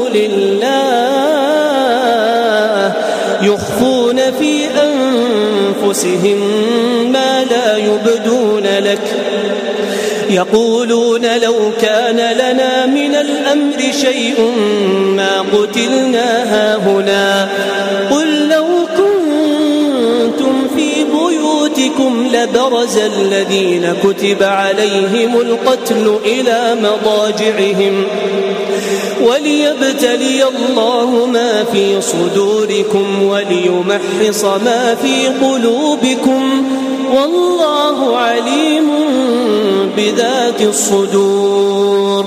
لله يخفون في أنفسهم ما لا يبدون لك يقولون لو كان لنا من الأمر شيء ما قتلنا هاهنا قل لو كنتم في بيوتكم لبرز الذين كتب عليهم القتل إلى مضاجعهم وليبتلي الله ما في صدوركم وليمحص ما في قلوبكم والله عليم بذات الصدور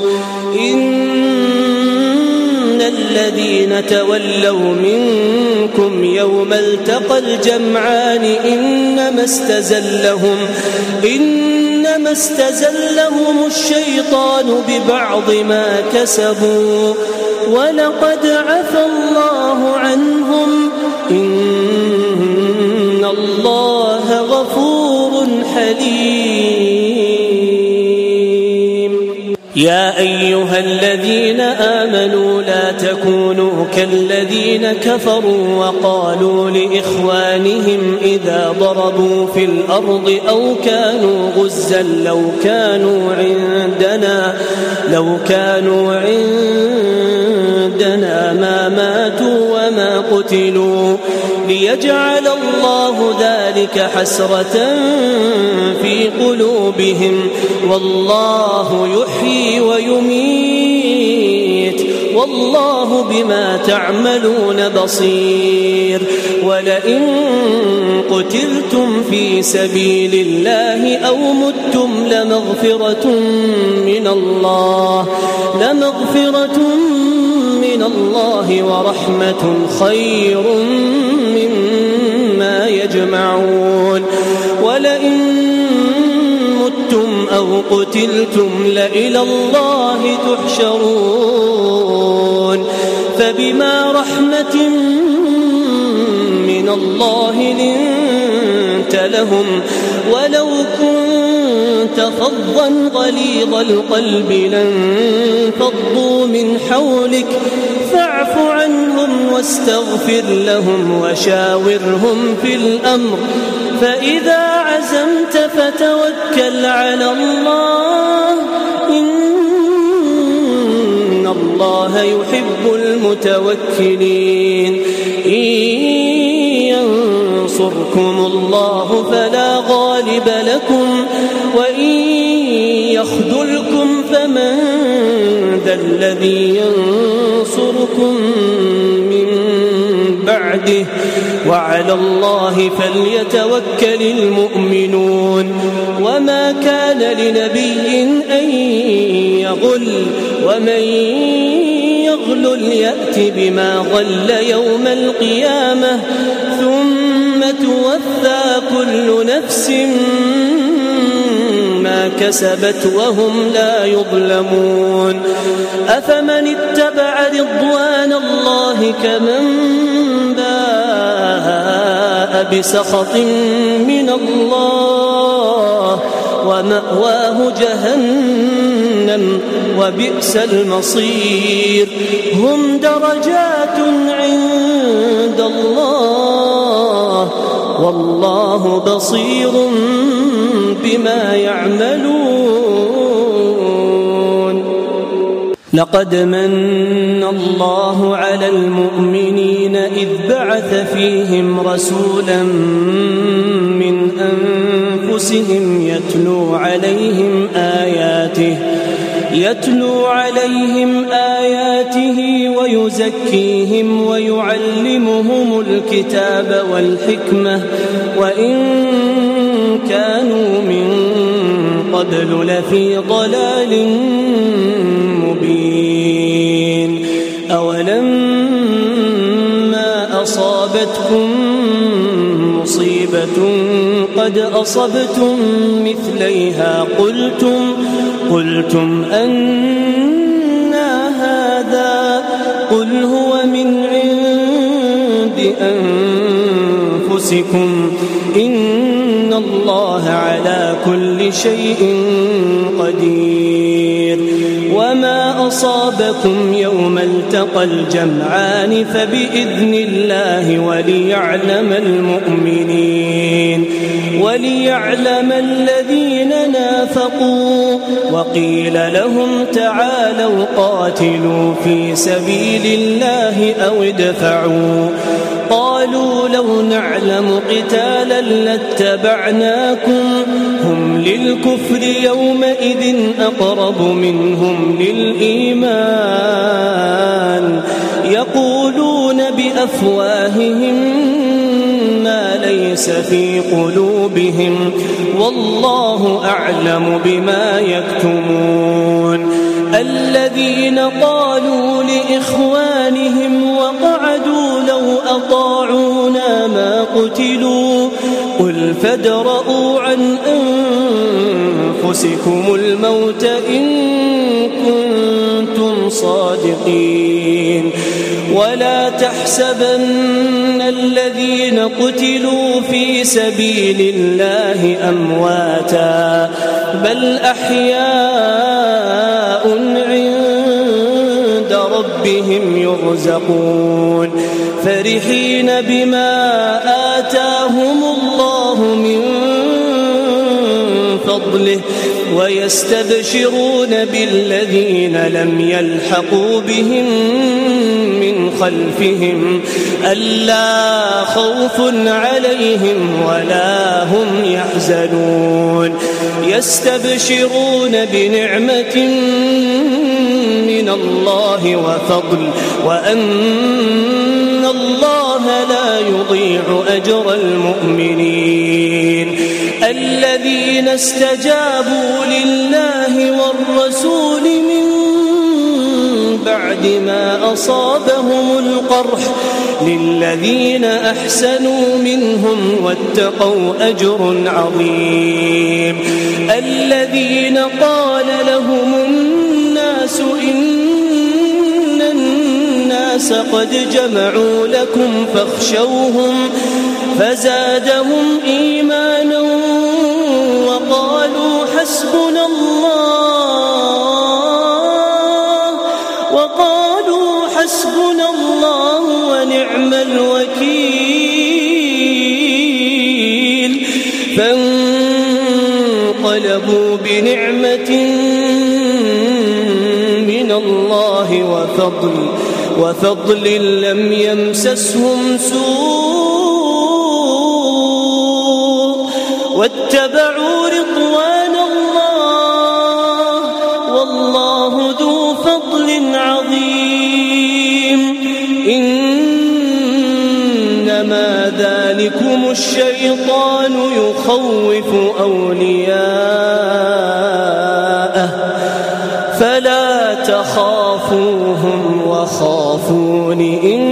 إن الذين تولوا منكم يوم التقى الجمعان إنما استزلهم إنما استزلهم الشيطان ببعض ما كسبوا ولقد عفى الله عنهم إن الله غفور حليم يا أيها الذين آمنوا لا تكونوا كالذين كفروا وقالوا لإخوانهم إذا ضربوا في الأرض أو كانوا غزا لو كانوا عندنا لو كانوا عندنا ما ماتوا وما قتلوا ليجعل الله ذلك حسرة في قلوبهم والله يحيي ويميت والله بما تعملون بصير. ولئن قتلتم في سبيل الله أو متم لمغفرة من الله لمغفرة من الله ورحمة خير مما يجمعون. ولئن متم أو قتلتم لإلى الله تحشرون. فبما رحمة من الله لنت لهم ولو كنت فظا غليظ القلب لانفضوا من حولك فاعف عنهم واستغفر لهم وشاورهم في الأمر فإذا عزمت فتوكل على الله إن الله يحب المتوكلين. إن ينصركم الله فلا غالب لكم وإن يخذلكم فمن ذا الذي ينصركم من بعده وعلى الله فليتوكل المؤمنون. وما كان لنبي أن يغل ومن يغل يأت بما غل يوم القيامة ثم توفى كل نفس ما كسبت وهم لا يظلمون. أفمن اتبع رضوان الله كمن باء بسخط من الله ومأواه جهنم وبئس المصير. هم درجات عند الله والله بصير بما يعملون. لقد من الله على المؤمنين إذ بعث فيهم رسولا من أنفسهم يتلو عليهم آياته يتلو عليهم آياته ويزكيهم ويعلمهم الكتاب والحكمة وإن كانوا من قبل لفي ضلال مبين. أولما أصابتكم مصيبة قد أصبتم مثليها قلتم قلتم أنى هذا قل هو من عند أنفسكم إن الله على كل شيء قدير. وما أصابكم يوم التقى الجمعان فبإذن الله وليعلم المؤمنين وليعلم الذين نافقوا. وقيل لهم تعالوا قاتلوا في سبيل الله أو ادفعوا قالوا لو نعلم قتالا لاتبعناكم هم للكفر يومئذ أقرب منهم للإيمان يقولون بأفواههم ما ليس في قلوبهم والله أعلم بما يكتمون. الذين قالوا لإخوانهم وقعدوا لو أطاعونا ما قتلوا قل فادرءوا عن أنفسكم الموت إن كنتم صادقين. ولا تحسبن الذين قتلوا في سبيل الله أمواتا بل أحياء عند ربهم يرزقون فرحين بما آتاهم الله من فضله ويستبشرون بالذين لم يلحقوا بهم من خلفهم ألا خوف عليهم ولا هم يحزنون يستبشرون بنعمة من الله وفضل وأن الله لا يضيع أجر المؤمنين الذين استجابوا لله والرسول من بعد ما أصابهم القرح للذين أحسنوا منهم واتقوا أجر عظيم الذين قال لهم الناس إن الناس قد جمعوا لكم فاخشوهم فزادهم إيمانا وقالوا حسبنا الله وقالوا حسبنا الله ونعم الوكيل فانقلبوا بنعمة من الله وفضل وفضل لم يمسسهم سوء واتبعوا رضوان الله والله ذو فضل عظيم إنما ذلكم الشيطان يخوف أولياءه فلا تخافوهم وخافون إن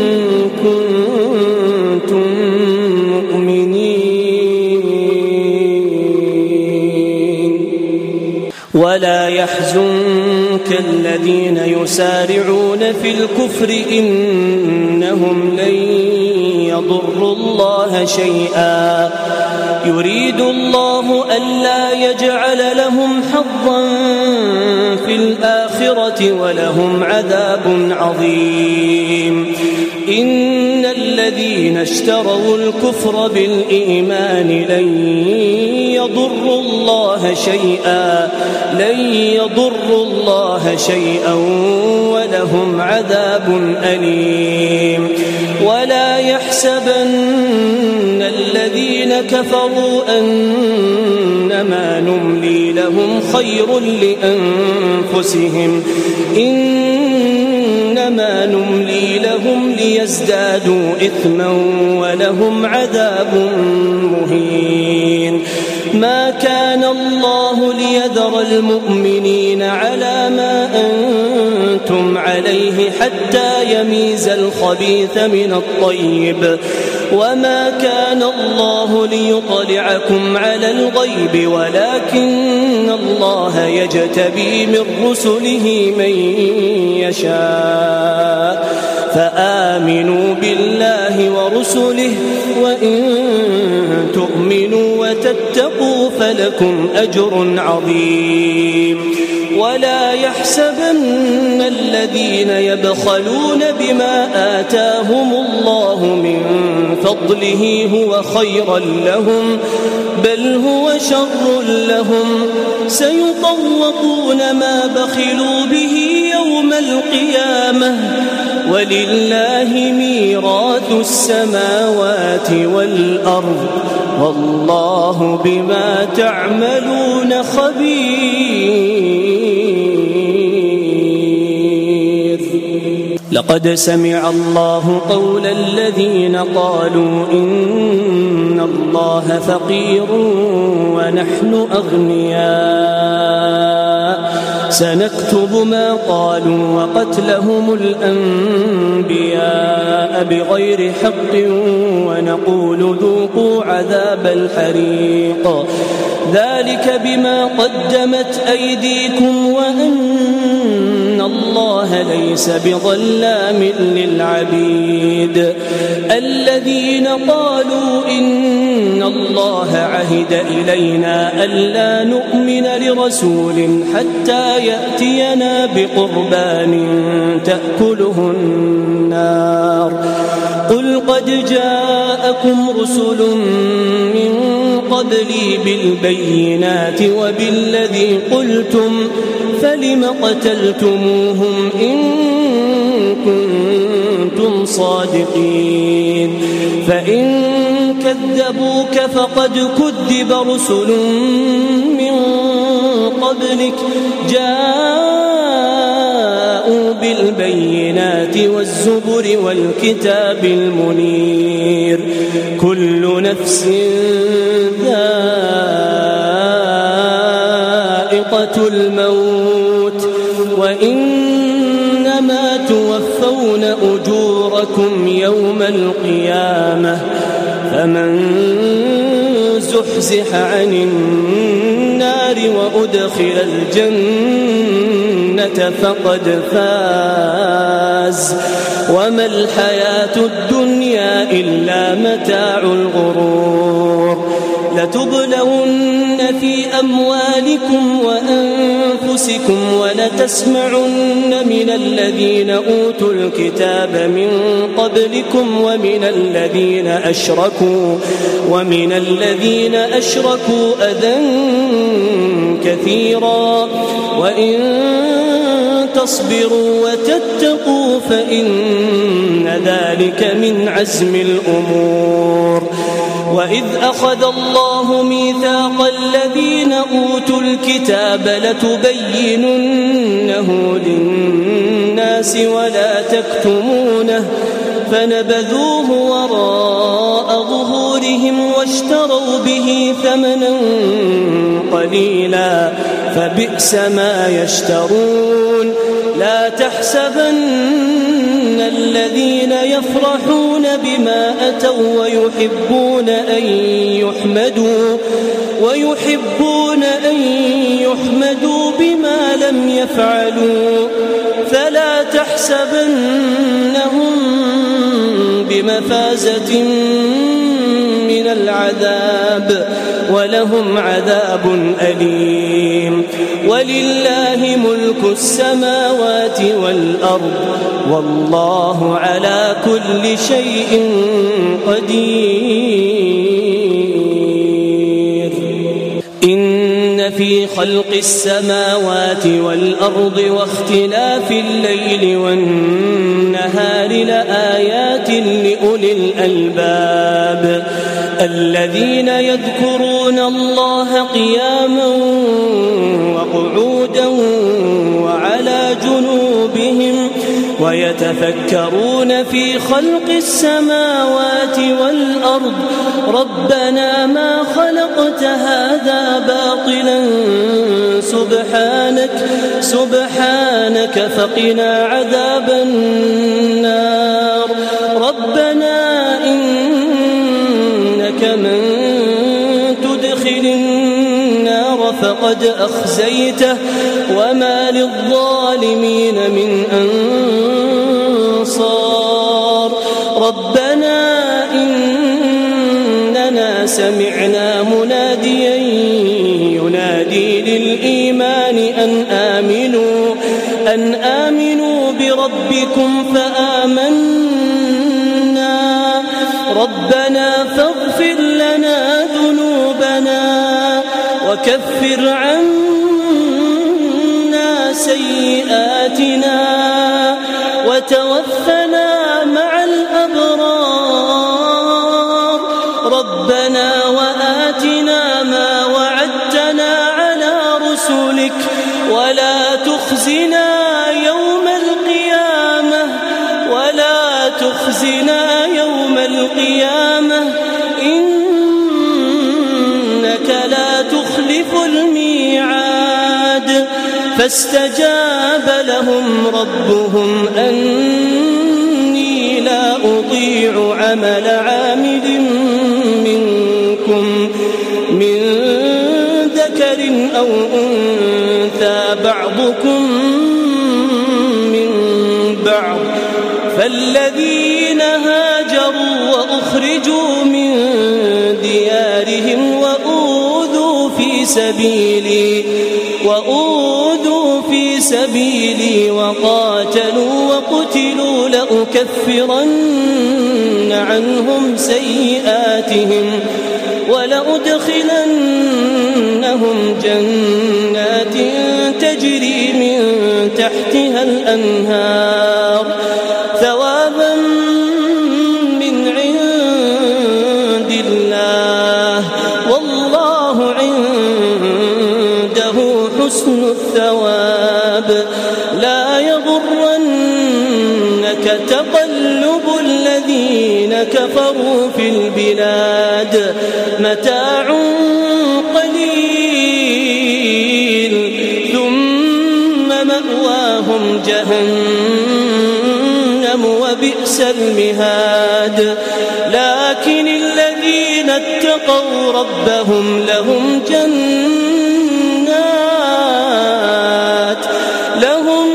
كنتم مؤمنين ولا يحزنك الذين يسارعون في الكفر إنهم لن يضروا الله شيئا يريد الله ألا يجعل لهم حظا في الآخرة ولهم عذاب عظيم إن الذين اشتروا الكفر بالإيمان لن يضروا الله شيئا لن يضروا الله شيئا ولهم عذاب أليم ولا يحسبن الذين كفروا أنما نملي لهم خير لأنفسهم إنما نملي لهم ليزدادوا إثما ولهم عذاب مهين ما كان الله ليذر المؤمنين على ما أنتم عليه حتى يميز الخبيث من الطيب وما كان الله ليطلعكم على الغيب ولكن الله يجتبي من رسله من يشاء فآمنوا بالله ورسله وإن تؤمنوا وتتقوا فلكم أجر عظيم ولا يحسبن الذين يبخلون بما آتاهم الله من فضله هو خيرا لهم بل هو شر لهم سيطوقون ما بخلوا به يوم القيامة ولله ميراث السماوات والأرض والله بما تعملون خبير لقد سمع الله قول الذين قالوا إن الله فقير ونحن أغنياء سنكتب ما قالوا وقتلهم الأنبياء بغير حق ونقول ذوقوا عذاب الحريق ذلك بما قدمت أيديكم وأن الله ليس بظلام للعبيد الذين قالوا إن الله عهد إلينا ألا نؤمن لرسول حتى يأتينا بقربان تأكله النار قل قد جاءكم رسل من قبلي بالبينات وبالذي قلتم فلم قتلتموهم إن كنتم صادقين فإن كذبوك فقد كذب رسل من قبلك جاءوا بالبينات والزبر والكتاب المنير كل نفس ذائقة الموت وإنما توفون أجوركم يوم القيامة فمن زحزح عن النار وأدخل الجنة فقد فاز وما الحياة الدنيا إلا متاع الغرور لتبلون في أموالكم وأنفسكم ولتسمعن من الذين أوتوا الكتاب من قبلكم ومن الذين أشركوا ومن الذين أشركوا أذى كثيرا وإن تصبروا وتتقوا فإن ذلك من عزم الأمور وإذ أخذ الله ميثاق الذين أوتوا الكتاب لتبيننه للناس ولا تكتمونه فنبذوه وراء ظهورهم واشتروا به ثمنا قليلا فبئس ما يشترون لا تحسبن الذين يفرحون بما أتوا ويحبون أن يحمدوا ويحبون أن يحمدوا بما لم يفعلوا فلا تحسبنهم بمفازة من العذاب ولهم عذاب أليم ولله ملك السماوات والأرض والله على كل شيء قدير إن في خلق السماوات والأرض واختلاف الليل والنهار لآيات لأولي الألباب الذين يذكرون الله قياما وقعودا وعلى جنوبهم ويتفكرون في خلق السماوات والأرض ربنا ما خلقت هذا باطلا سبحانك سبحانك فقنا عذاب النار ربنا إنك من تدخل النار فقد أخزيته وما للظالمين من أنصار ربنا إننا سمعنا مناديا ينادي للإيمان أن آمنوا أن آمنوا بربكم فآمنا ربنا فاغفر لنا ذنوبنا وكفر عنا سيئاتنا وتوفنا مع الأبرار ربنا وآتنا ما وعدتنا على رسلك ولا تخزنا يوم القيامة ولا تخزنا يوم القيامة إنك لا تخلف الميعاد فاستجاب لهم ربهم أني لا أضيع عمل عامل منكم من ذكر أو أنثى بعضكم من بعض فالذين هاجروا وأخرجوا من ديارهم سبيلي وأوذوا في سبيلي وقاتلوا وقتلوا لأكفرن عنهم سيئاتهم ولأدخلنهم جنات تجري من تحتها الأنهار ثوابا من عند الله والله عنده حسن الثواب لا يغرنك تقلب الذين كفروا في البلاد متاع قليل ثم مأواهم جهنم وبئس المهاد لكن الذين اتقوا ربهم لهم جنات لهم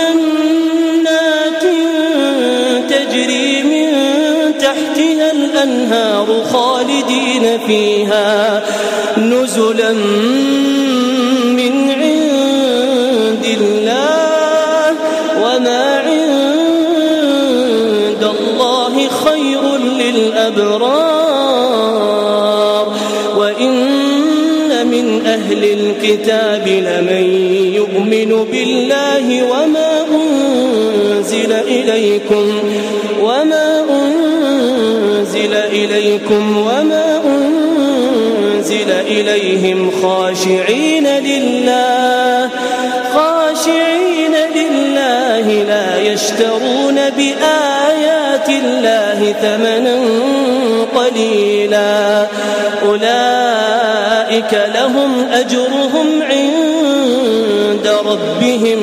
جنات تجري من تحتها الأنهار خالدين فيها نزلا من عند الله وما عند الله خير للأبرار وإن من أهل الكتاب لمن يؤمن بالله وما أنزل إليكم وما أنزل إليكم وما أنزل إليهم خاشعين لله خاشعين لله لا يشترون بآيات الله ثمنا قليلا أولئك لهم أجرهم عند ربهم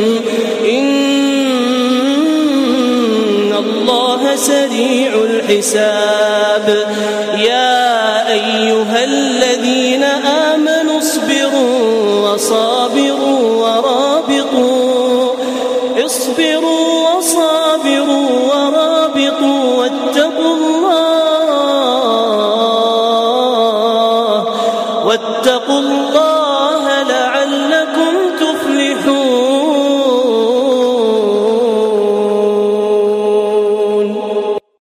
إن الله سريع الحساب يا أيها الذين آمنوا اصبروا وصابروا ورابطوا اصبروا وصابروا ورابطوا واتقوا الله واتقوا الله